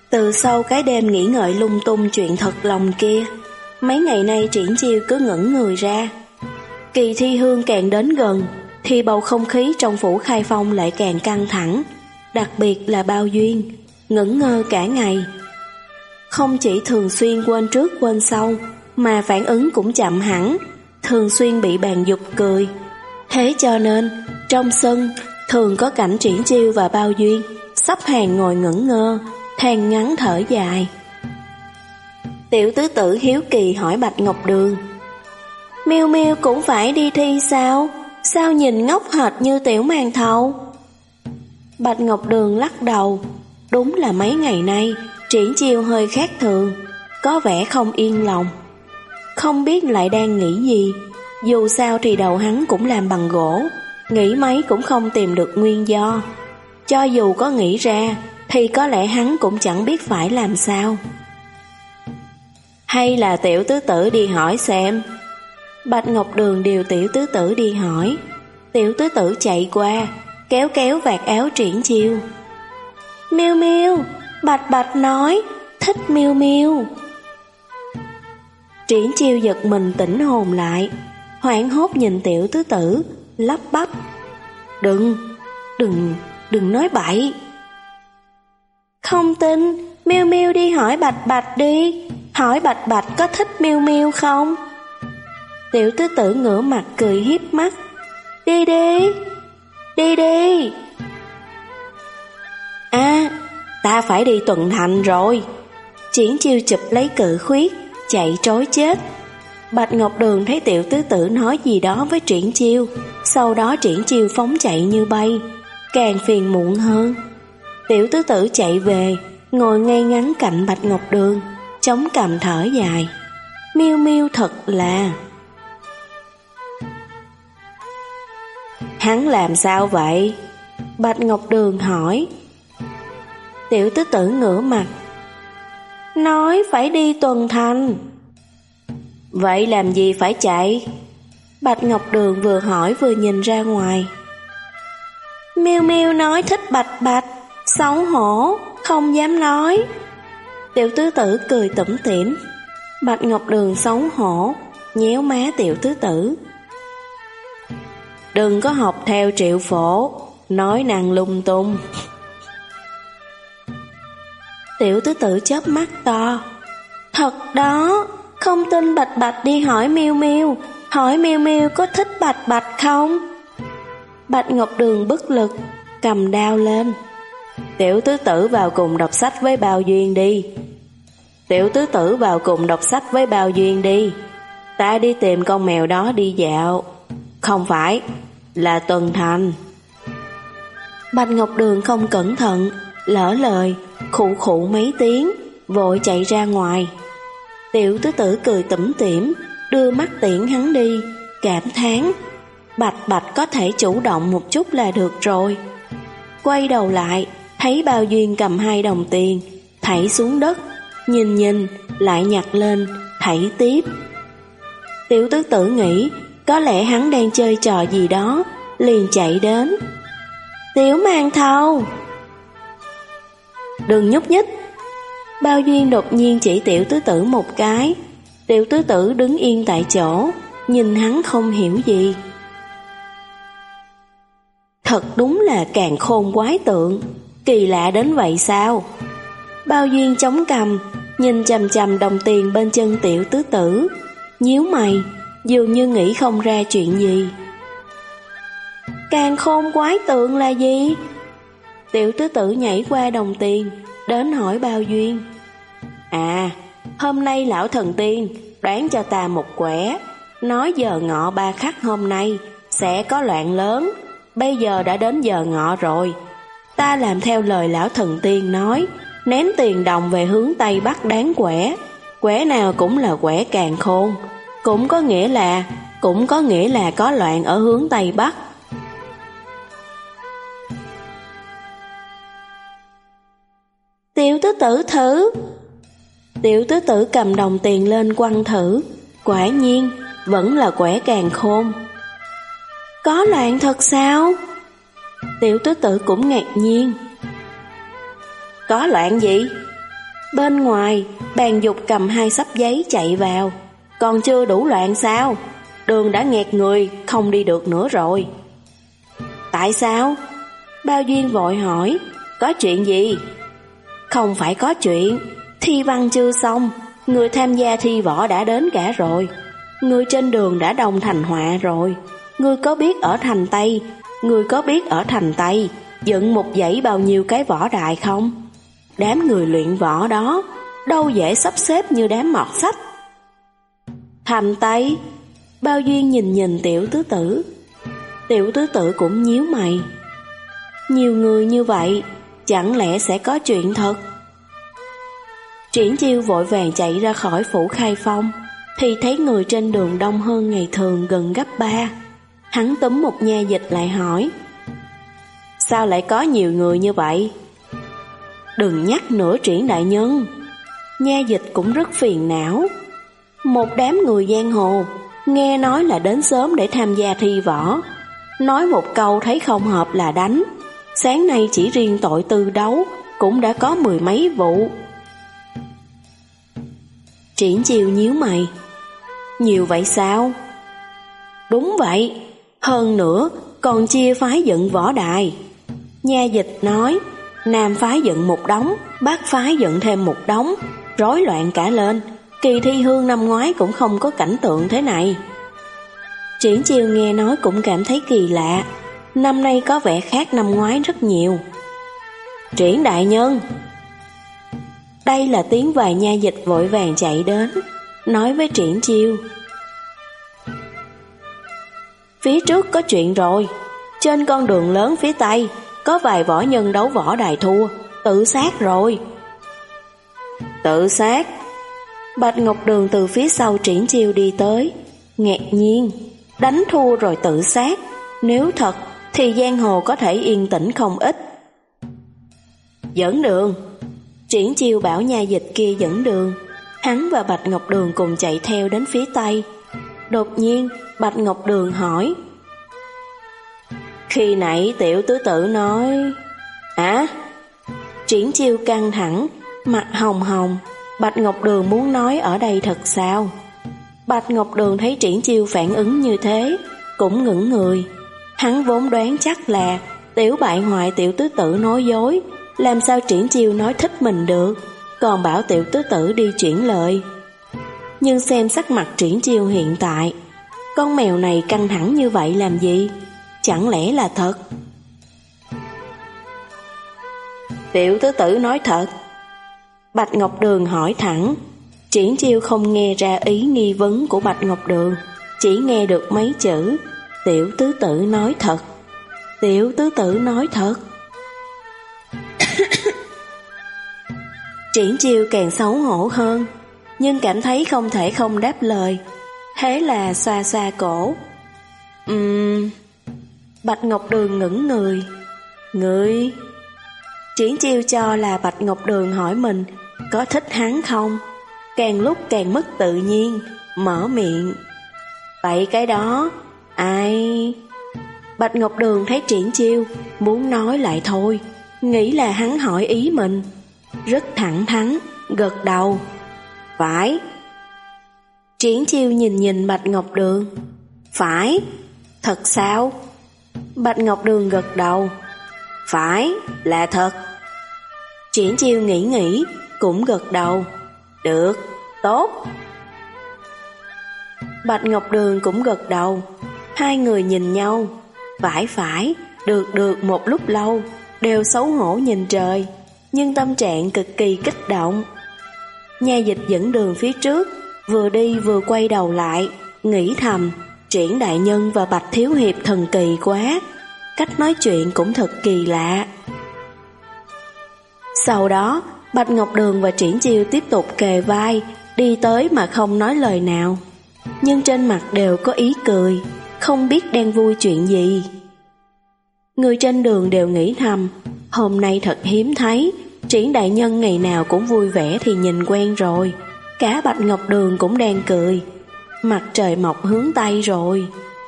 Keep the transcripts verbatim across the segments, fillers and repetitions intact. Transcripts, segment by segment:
Từ sau cái đêm nghĩ ngợi lung tung chuyện thật lòng kia, mấy ngày nay Triển Chiêu cứ ngẩn người ra. Kỳ thi hương càng đến gần thì bầu không khí trong phủ Khai Phong lại càng căng thẳng, đặc biệt là Bao Duyên, ngẩn ngơ cả ngày. Không chỉ thường xuyên quên trước quên sau, mà phản ứng cũng chậm hẳn, thường xuyên bị bàn giục cười. Thế cho nên, trong sân thường có cảnh Triển Chiêu và Bao Duyên sắp hàng ngồi ngẩn ngơ, than ngắn thở dài. Tiểu tứ tử hiếu kỳ hỏi Bạch Ngọc Đường: Miêu Miêu cũng phải đi thi sao? Sao nhìn ngốc hệt như tiểu màn thầu? Bạch Ngọc Đường lắc đầu. Đúng là mấy ngày nay Triển Chiêu hơi khác thường, có vẻ không yên lòng. Không biết lại đang nghĩ gì. Dù sao thì đầu hắn cũng làm bằng gỗ, nghĩ mấy cũng không tìm được nguyên do. Cho dù có nghĩ ra thì có lẽ hắn cũng chẳng biết phải làm sao. Hay là tiểu tứ tử đi hỏi xem. Bạch Ngọc Đường điều tiểu tứ tử đi hỏi. Tiểu tứ tử chạy qua, kéo kéo vạt áo Triển Chiêu. Miêu Miêu, Bạch Bạch nói thích Miêu Miêu. Triển Chiêu giật mình tỉnh hồn lại, hoảng hốt nhìn tiểu tứ tử, lắp bắp: Đừng, đừng, đừng nói bậy. Không tin, Miêu Miêu đi hỏi Bạch Bạch đi, hỏi Bạch Bạch có thích Miêu Miêu không? Tiểu tứ tử ngửa mặt cười hiếp mắt: Đi đi, đi đi. À, ta phải đi tuần thành rồi. Triển Chiêu chụp lấy cự khuyết, chạy trối chết. Bạch Ngọc Đường thấy tiểu tứ tử nói gì đó với Triển Chiêu, sau đó Triển Chiêu phóng chạy như bay, càng phiền muộn hơn. Tiểu tứ tử chạy về, ngồi ngay ngắn cạnh Bạch Ngọc Đường, chống cằm thở dài. Miêu Miêu thật là... Hắn làm sao vậy? Bạch Ngọc Đường hỏi. Tiểu tứ tử ngửa mặt: Nói phải đi tuần thành. Vậy làm gì phải chạy? Bạch Ngọc Đường vừa hỏi vừa nhìn ra ngoài. Miêu Miêu nói thích Bạch Bạch, xấu hổ, không dám nói. Tiểu tứ tử cười tủm tỉm. Bạch Ngọc Đường xấu hổ, nhéo má tiểu tứ tử. Đừng có học theo Triệu Phổ, nói năng lung tung. Tiểu tứ tử chớp mắt to. Thật đó, không tin Bạch Bạch đi hỏi Miêu Miêu, hỏi Miêu Miêu có thích Bạch Bạch không? Bạch Ngọc Đường bất lực, cầm đao lên. Tiểu tứ tử vào cùng đọc sách với Bao Duyên đi. Tiểu tứ tử vào cùng đọc sách với Bao Duyên đi. Ta đi tìm con mèo đó đi dạo. Không phải, là tuần thành. Bạch Ngọc Đường không cẩn thận, lỡ lời, khụ khụ mấy tiếng, vội chạy ra ngoài. Tiểu tứ tử cười tủm tỉm, đưa mắt tiễn hắn đi, cảm thán: Bạch Bạch có thể chủ động một chút là được rồi. Quay đầu lại, thấy Bao Duyên cầm hai đồng tiền, thảy xuống đất, nhìn nhìn, lại nhặt lên, thảy tiếp. Tiểu tứ tử nghĩ có lẽ hắn đang chơi trò gì đó, liền chạy đến. Tiểu màn thầu, đừng nhúc nhích. Bao Duyên đột nhiên chỉ tiểu tứ tử một cái. Tiểu tứ tử đứng yên tại chỗ, nhìn hắn không hiểu gì. Thật đúng là càn khôn quái tượng, kỳ lạ đến vậy sao? Bao Duyên chống cằm, nhìn chằm chằm đồng tiền bên chân tiểu tứ tử, nhíu mày, dường như nghĩ không ra chuyện gì. Càn khôn quái tượng là gì? Tiểu tứ tử nhảy qua đồng tiền, đến hỏi Bao Duyên. À, hôm nay lão thần tiên đoán cho ta một quẻ, nói giờ ngọ ba khắc hôm nay sẽ có loạn lớn. Bây giờ đã đến giờ ngọ rồi. Ta làm theo lời lão thần tiên nói, ném tiền đồng về hướng Tây Bắc đáng quẻ. Quẻ nào cũng là quẻ càn khôn, cũng có nghĩa là cũng có nghĩa là có loạn ở hướng Tây Bắc. Tiểu tứ tử thử. Tiểu tứ tử cầm đồng tiền lên quăng thử, quả nhiên vẫn là quẻ càn khôn. Có loạn thật sao? Tiểu tứ tử cũng ngạc nhiên. Có loạn gì? Bên ngoài, Bàn Dục cầm hai xấp giấy chạy vào. Còn chưa đủ loạn sao? Đường đã nghẹt người, không đi được nữa rồi. Tại sao? Bao Duyên vội hỏi. Có chuyện gì? Không phải có chuyện, thi văn chưa xong, người tham gia thi võ đã đến cả rồi. Người trên đường đã đồng thành họa rồi. Ngươi có biết ở thành Tây, ngươi có biết ở thành Tây dựng một dãy bao nhiêu cái võ đài không? Đám người luyện võ đó đâu dễ sắp xếp như đám mọt sách. Thành Tây? Bao Duyên nhìn nhìn Tiểu Tứ Tử. Tiểu Tứ Tử cũng nhíu mày. Nhiều người như vậy, chẳng lẽ sẽ có chuyện thật? Triển Chiêu vội vàng chạy ra khỏi phủ Khai Phong, thì thấy người trên đường đông hơn ngày thường gần gấp ba. Hắn túm một nha dịch lại hỏi. Sao lại có nhiều người như vậy? Đừng nhắc nữa Triển đại nhân. Nha dịch cũng rất phiền não. Một đám người giang hồ, nghe nói là đến sớm để tham gia thi võ. Nói một câu thấy không hợp là đánh. Sáng nay chỉ riêng tội tư đấu cũng đã có mười mấy vụ. Triển Chiêu nhíu mày. Nhiều vậy sao? Đúng vậy. Hơn nữa còn chia phái dựng võ đài. Nha dịch nói, Nam phái dựng một đống, Bắc phái dựng thêm một đống, rối loạn cả lên. Kỳ thi hương năm ngoái cũng không có cảnh tượng thế này. Triển Chiêu nghe nói cũng cảm thấy kỳ lạ. Năm nay có vẻ khác năm ngoái rất nhiều. Triển đại nhân. Đây là tiếng vài nha dịch vội vàng chạy đến, nói với Triển Chiêu. Phía trước có chuyện rồi. Trên con đường lớn phía Tây có vài võ nhân đấu võ đài thua, tự sát rồi. Tự sát? Bạch Ngọc Đường từ phía sau Triển Chiêu đi tới, ngạc nhiên. Đánh thua rồi tự sát, nếu thật thì giang hồ có thể yên tĩnh không ít. Dẫn đường. Triển Chiêu bảo nha dịch kia dẫn đường. Hắn và Bạch Ngọc Đường cùng chạy theo đến phía Tây. Đột nhiên Bạch Ngọc Đường hỏi. Khi nãy Tiểu Tứ Tử nói... Hả? Triển Chiêu căng thẳng, mặt hồng hồng. Bạch Ngọc Đường muốn nói ở đây thật sao? Bạch Ngọc Đường thấy Triển Chiêu phản ứng như thế, cũng ngẩng người. Hắn vốn đoán chắc là tiểu bại hoại Tiểu Tứ Tử nói dối. Làm sao Triển Chiêu nói thích mình được, còn bảo Tiểu Tứ Tử đi chuyển lời. Nhưng xem sắc mặt Triển Chiêu hiện tại, con mèo này căng thẳng như vậy làm gì? Chẳng lẽ là thật? Tiểu Tứ Tử nói thật. Bạch Ngọc Đường hỏi thẳng. Triển Chiêu không nghe ra ý nghi vấn của Bạch Ngọc Đường, chỉ nghe được mấy chữ Tiểu Tứ Tử nói thật. Tiểu Tứ Tử nói thật. Triển Chiêu càng xấu hổ hơn, nhưng cảm thấy không thể không đáp lời. Thế là xoa xoa cổ. Ừm... Bạch Ngọc Đường ngẩng người. Người... Triển Chiêu cho là Bạch Ngọc Đường hỏi mình có thích hắn không, càng lúc càng mất tự nhiên, mở miệng. Vậy cái đó, ai... Bạch Ngọc Đường thấy Triển Chiêu muốn nói lại thôi, nghĩ là hắn hỏi ý mình, rất thẳng thắn, gật đầu. Phải. Triển Chiêu nhìn nhìn Bạch Ngọc Đường. Phải. Thật sao? Bạch Ngọc Đường gật đầu. Phải, là thật. Triển Chiêu nghĩ nghĩ, cũng gật đầu. Được, tốt. Bạch Ngọc Đường cũng gật đầu. Hai người nhìn nhau. Phải phải, được được một lúc lâu, đều xấu hổ nhìn trời, nhưng tâm trạng cực kỳ kích động. Nha dịch dẫn đường phía trước, vừa đi vừa quay đầu lại, nghĩ thầm, Triển đại nhân và Bạch thiếu hiệp thần kỳ quá, cách nói chuyện cũng thật kỳ lạ. Sau đó, Bạch Ngọc Đường và Triển Chiêu tiếp tục kề vai, đi tới mà không nói lời nào, nhưng trên mặt đều có ý cười, không biết đang vui chuyện gì. Người trên đường đều nghĩ thầm, hôm nay thật hiếm thấy, Triển đại nhân ngày nào cũng vui vẻ thì nhìn quen rồi. Cả Bạch Ngọc Đường cũng đang cười. Mặt trời mọc hướng Tây rồi.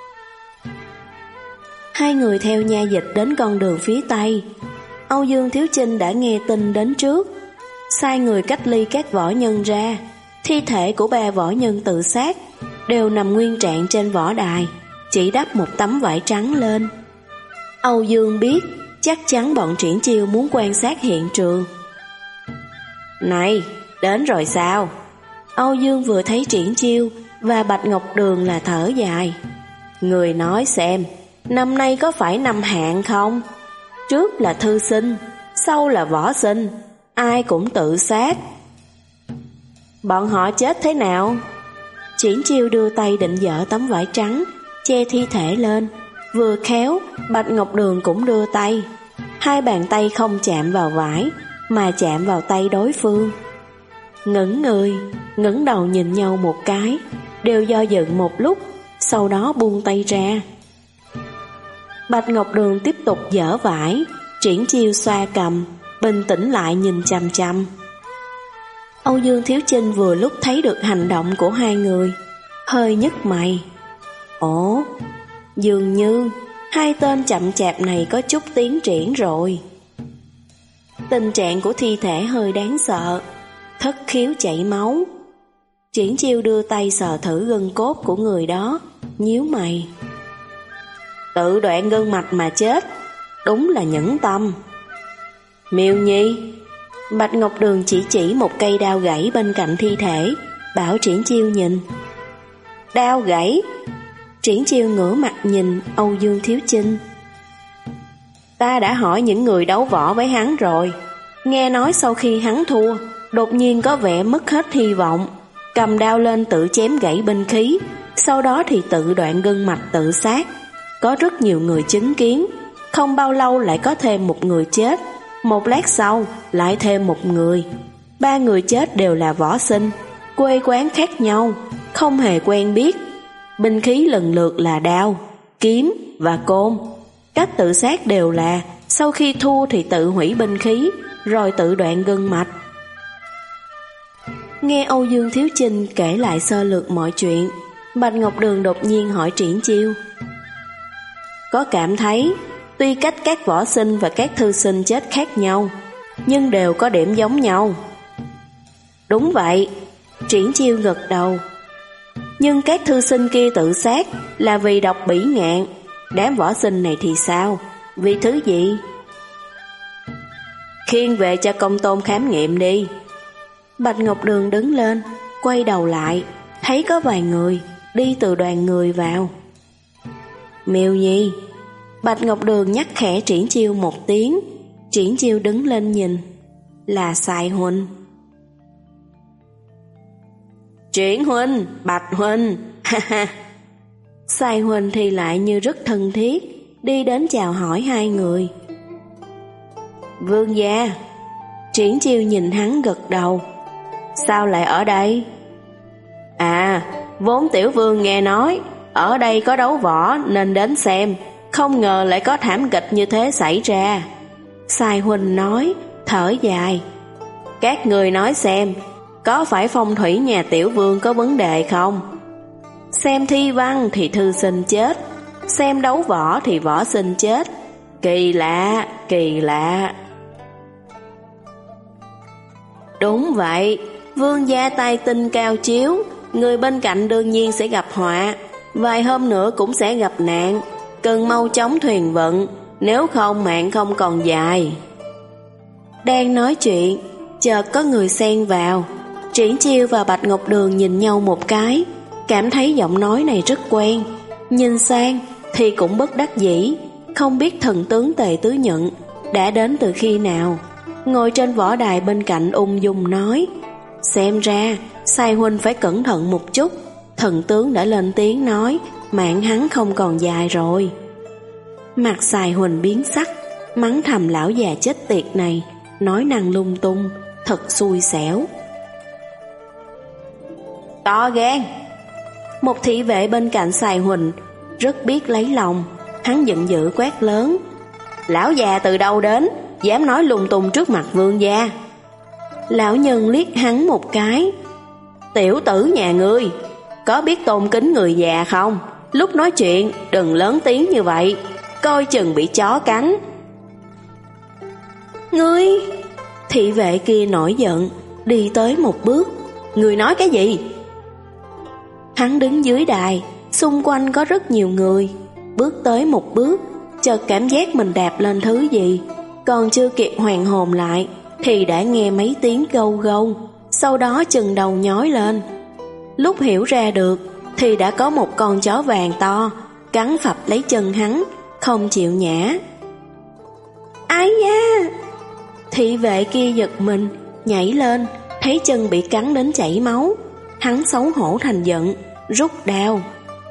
Hai người theo nha dịch đến con đường phía Tây. Âu Dương Thiếu Chinh đã nghe tin đến trước. sai người cách ly các võ nhân ra. Thi thể của ba võ nhân tự sát đều nằm nguyên trạng trên võ đài, chỉ đắp một tấm vải trắng lên. Âu Dương biết chắc chắn bọn Triển Chiêu muốn quan sát hiện trường. Này, đến rồi sao? Âu Dương vừa thấy Triển Chiêu và Bạch Ngọc Đường là thở dài. Người nói xem, năm nay có phải năm hạn không? Trước là thư sinh, sau là võ sinh, ai cũng tự sát. Bọn họ chết thế nào? Triển Chiêu đưa tay định dỡ tấm vải trắng che thi thể lên. Vừa khéo, Bạch Ngọc Đường cũng đưa tay. Hai bàn tay không chạm vào vải, mà chạm vào tay đối phương. Ngẩng người, ngẩng đầu nhìn nhau một cái, đều do dự một lúc, sau đó buông tay ra. Bạch Ngọc Đường tiếp tục dỡ vải, Triển Chiêu xoa cầm, bình tĩnh lại nhìn chằm chằm. Âu Dương Thiếu Chinh vừa lúc thấy được hành động của hai người, hơi nhức mày. Ồ, dường như hai tên chậm chạp này có chút tiến triển rồi. Tình trạng của thi thể hơi đáng sợ, thất khiếu chảy máu. Triển Chiêu đưa tay sờ thử gân cốt của người đó, nhíu mày. Tự đoạn gân mạch mà chết, đúng là nhẫn tâm. Miêu Nhi. Bạch Ngọc Đường chỉ chỉ một cây đao gãy bên cạnh thi thể, bảo Triển Chiêu nhìn. Đao gãy? Triển Chiêu ngửa mặt nhìn Âu Dương Thiếu Chinh. Ta đã hỏi những người đấu võ với hắn rồi, nghe nói sau khi hắn thua, đột nhiên có vẻ mất hết hy vọng, cầm đao lên tự chém gãy binh khí, sau đó thì tự đoạn gân mạch tự sát. Có rất nhiều người chứng kiến, không bao lâu lại có thêm một người chết, một lát sau lại thêm một người. Ba người chết đều là võ sinh, quê quán khác nhau, không hề quen biết. Binh khí lần lượt là đao, kiếm và côn. Cách tự sát đều là sau khi thua thì tự hủy binh khí, rồi tự đoạn gân mạch. Nghe Âu Dương Thiếu Chinh kể lại sơ lược mọi chuyện, Bạch Ngọc Đường đột nhiên hỏi Triển Chiêu. Có cảm thấy tuy cách các võ sinh và các thư sinh chết khác nhau, nhưng đều có điểm giống nhau? Đúng vậy, Triển Chiêu gật đầu. Nhưng các thư sinh kia tự sát là vì độc bỉ ngạn, đám võ sinh này thì sao? Vì thứ gì? Khiêng về cho công tôn khám nghiệm đi. Bạch Ngọc Đường đứng lên, quay đầu lại, thấy có vài người đi từ đoàn người vào. Miêu Nhi. Bạch Ngọc Đường nhắc khẽ Triển Chiêu một tiếng. Triển Chiêu đứng lên nhìn. Là Sài huynh. Triển huynh, Bạch huynh. Sài huynh thì lại như rất thân thiết, đi đến chào hỏi hai người. Vương gia. Triển Chiêu nhìn hắn gật đầu. Sao lại ở đây? À, vốn tiểu vương nghe nói ở đây có đấu võ nên đến xem, không ngờ lại có thảm kịch như thế xảy ra. Sài huynh nói, thở dài. Các người nói xem, có phải phong thủy nhà tiểu vương có vấn đề không? Xem thi văn thì thư sinh chết, xem đấu võ thì võ sinh chết. Kỳ lạ, kỳ lạ. Đúng vậy, vương gia tay tinh cao chiếu, người bên cạnh đương nhiên sẽ gặp họa, vài hôm nữa cũng sẽ gặp nạn, cần mau chóng thuyền vận, nếu không mạng không còn dài. Đang nói chuyện, chợt có người xen vào. Triển Chiêu và Bạch Ngọc Đường nhìn nhau một cái, cảm thấy giọng nói này rất quen. Nhìn sang thì cũng bất đắc dĩ, không biết thần tướng Tề Tứ Nhận đã đến từ khi nào. Ngồi trên võ đài bên cạnh ung dung nói, xem ra Sai huynh phải cẩn thận một chút, thần tướng đã lên tiếng nói mạng hắn không còn dài rồi. Mặt Sai huynh biến sắc, mắng thầm lão già chết tiệt này, nói năng lung tung, thật xui xẻo. To gan. Một thị vệ bên cạnh Sai huynh rất biết lấy lòng, hắn giận dữ quát lớn, lão già từ đâu đến, dám nói lung tung trước mặt vương gia. Lão nhân liếc hắn một cái, tiểu tử nhà ngươi có biết tôn kính người già không? Lúc nói chuyện đừng lớn tiếng như vậy, coi chừng bị chó cắn. Ngươi! Thị vệ kia nổi giận, đi tới một bước. Người nói cái gì? Hắn đứng dưới đài, xung quanh có rất nhiều người. Bước tới một bước, chợt cảm giác mình đạp lên thứ gì. Còn chưa kịp hoàn hồn lại thì đã nghe mấy tiếng gâu gâu. Sau đó chừng đầu nhói lên. Lúc hiểu ra được thì đã có một con chó vàng to cắn phập lấy chân hắn, không chịu nhả. Ai da! Thị vệ kia giật mình, nhảy lên, thấy chân bị cắn đến chảy máu. Hắn xấu hổ thành giận, rút đao.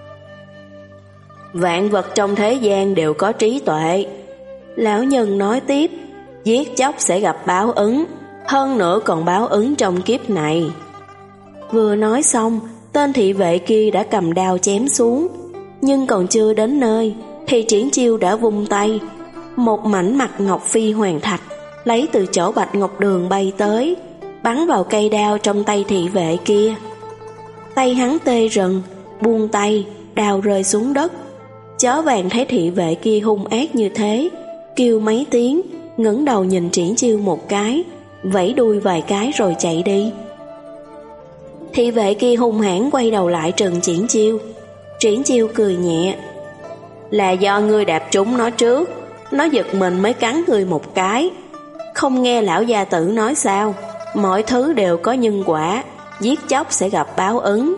Vạn vật trong thế gian đều có trí tuệ. Lão nhân nói tiếp, giết chóc sẽ gặp báo ứng, hơn nữa còn báo ứng trong kiếp này. Vừa nói xong, tên thị vệ kia đã cầm đao chém xuống. Nhưng còn chưa đến nơi thì Triển Chiêu đã vung tay. Một mảnh mặt ngọc phi hoàng thạch lấy từ chỗ Bạch Ngọc Đường bay tới, bắn vào cây đao trong tay thị vệ kia. Tay hắn tê rần, buông tay, đao rơi xuống đất. Chó vàng thấy thị vệ kia hung ác như thế, kêu mấy tiếng, ngẩng đầu nhìn Triển Chiêu một cái, vẫy đuôi vài cái rồi chạy đi. Thị vệ kia hung hãn quay đầu lại trừng Triển Chiêu. Triển Chiêu cười nhẹ. Là do ngươi đạp trúng nó trước, nó giật mình mới cắn ngươi một cái. Không nghe lão gia tử nói sao, mọi thứ đều có nhân quả, giết chóc sẽ gặp báo ứng.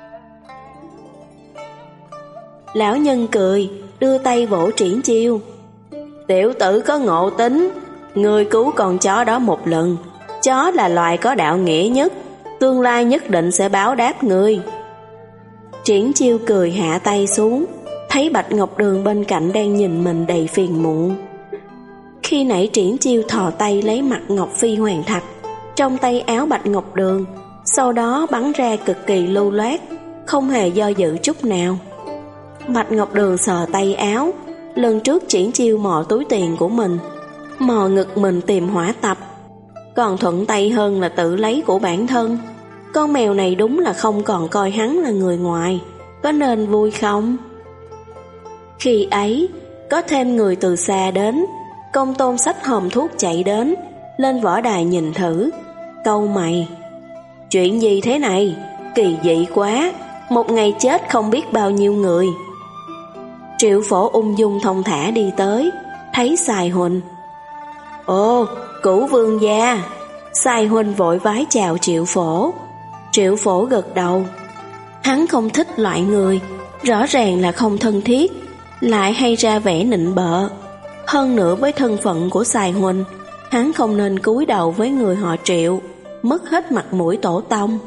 Lão nhân cười, đưa tay vỗ Triển Chiêu. Tiểu tử có ngộ tính, ngươi cứu con chó đó một lần. Chó là loài có đạo nghĩa nhất, tương lai nhất định sẽ báo đáp ngươi. Triển Chiêu cười hạ tay xuống, thấy Bạch Ngọc Đường bên cạnh đang nhìn mình đầy phiền muộn. Khi nãy Triển Chiêu thò tay lấy mặt ngọc phi hoàng thạch trong tay áo Bạch Ngọc Đường, sau đó bắn ra cực kỳ lưu loát, không hề do dự chút nào. Bạch Ngọc Đường sờ tay áo. Lần trước Triển Chiêu mò túi tiền của mình, mò ngực mình tìm hỏa tập, còn thuận tay hơn là tự lấy của bản thân. Con mèo này đúng là không còn coi hắn là người ngoài, có nên vui không? Khi ấy, có thêm người từ xa đến. Công tôn xách hòm thuốc chạy đến, lên võ đài nhìn thử, câu mày. Chuyện gì thế này? Kỳ dị quá, một ngày chết không biết bao nhiêu người. Triệu Phổ ung dung thông thả đi tới, thấy Sài Huỳnh. Ồ, Cửu vương gia. Sài Huỳnh vội vái chào Triệu Phổ. Triệu Phổ gật đầu. Hắn không thích loại người rõ ràng là không thân thiết, lại hay ra vẻ nịnh bợ. Hơn nữa với thân phận của Sài Huỳnh, hắn không nên cúi đầu với người họ Triệu, mất hết mặt mũi tổ tông.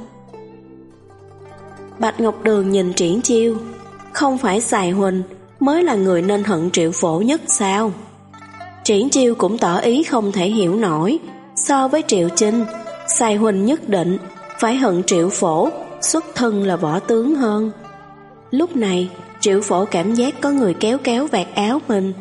Bạch Ngọc Đường nhìn Triển Chiêu. Không phải Sài Huỳnh mới là người nên hận Triệu Phổ nhất sao? Triển Chiêu cũng tỏ ý không thể hiểu nổi. So với Triệu Chinh, Sài Huỳnh nhất định phải hận Triệu Phổ xuất thân là võ tướng hơn. Lúc này Triệu Phổ cảm giác có người kéo kéo vạt áo mình.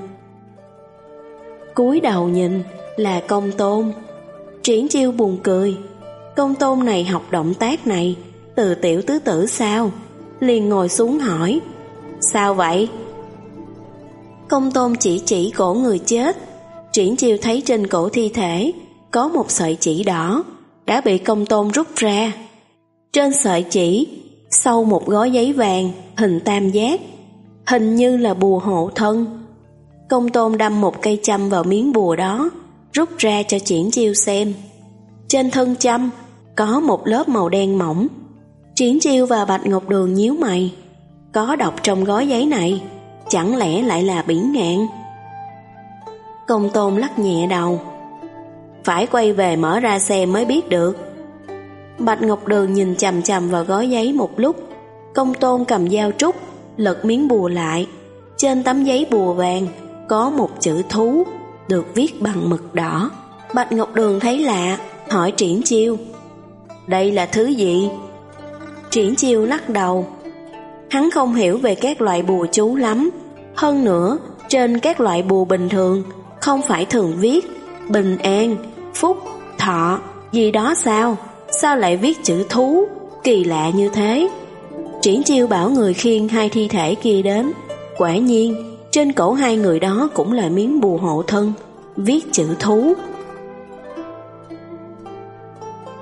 Cúi đầu nhìn là Công Tôn. Triển Chiêu buồn cười. Công Tôn này học động tác này từ tiểu tứ tử sao? Liền ngồi xuống hỏi. Sao vậy? Công Tôn chỉ chỉ cổ người chết. Triển Chiêu thấy trên cổ thi thể có một sợi chỉ đỏ đã bị Công Tôn rút ra. Trên sợi chỉ sâu một gói giấy vàng hình tam giác, hình như là bùa hộ thân. Công Tôn đâm một cây châm vào miếng bùa đó, rút ra cho Triển Chiêu xem. Trên thân châm có một lớp màu đen mỏng. Triển Chiêu và Bạch Ngọc Đường nhíu mày. Có độc trong gói giấy này, chẳng lẽ lại là biển ngạn? Công Tôn lắc nhẹ đầu. Phải quay về mở ra xem mới biết được. Bạch Ngọc Đường nhìn chằm chằm vào gói giấy một lúc. Công Tôn cầm dao trúc, lật miếng bùa lại. Trên tấm giấy bùa vàng có một chữ thú, được viết bằng mực đỏ. Bạch Ngọc Đường thấy lạ, hỏi Triển Chiêu. Đây là thứ gì? Triển Chiêu lắc đầu. Hắn không hiểu về các loại bùa chú lắm. Hơn nữa, trên các loại bùa bình thường không phải thường viết bình an, phúc, thọ gì đó sao? Sao lại viết chữ thú? Kỳ lạ như thế. Triển Chiêu bảo người khiêng hai thi thể kia đến. Quả nhiên trên cổ hai người đó cũng là miếng bùa hộ thân, viết chữ thú.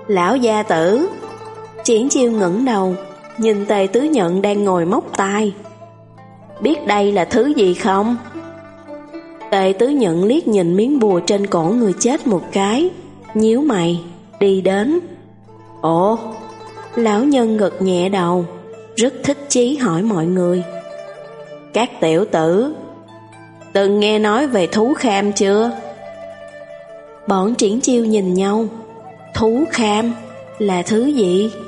Lão gia tử. Triển Chiêu ngẩng đầu, nhìn Tề Tứ Nhận đang ngồi móc tai. Biết đây là thứ gì không? Tề Tứ Nhận liếc nhìn miếng bùa trên cổ người chết một cái, nhíu mày, đi đến. Ồ, lão nhân gật nhẹ đầu, rất thích chí hỏi mọi người. Các tiểu tử, từng nghe nói về thú kham chưa? Bọn Triển Chiêu nhìn nhau. Thú kham là thứ gì?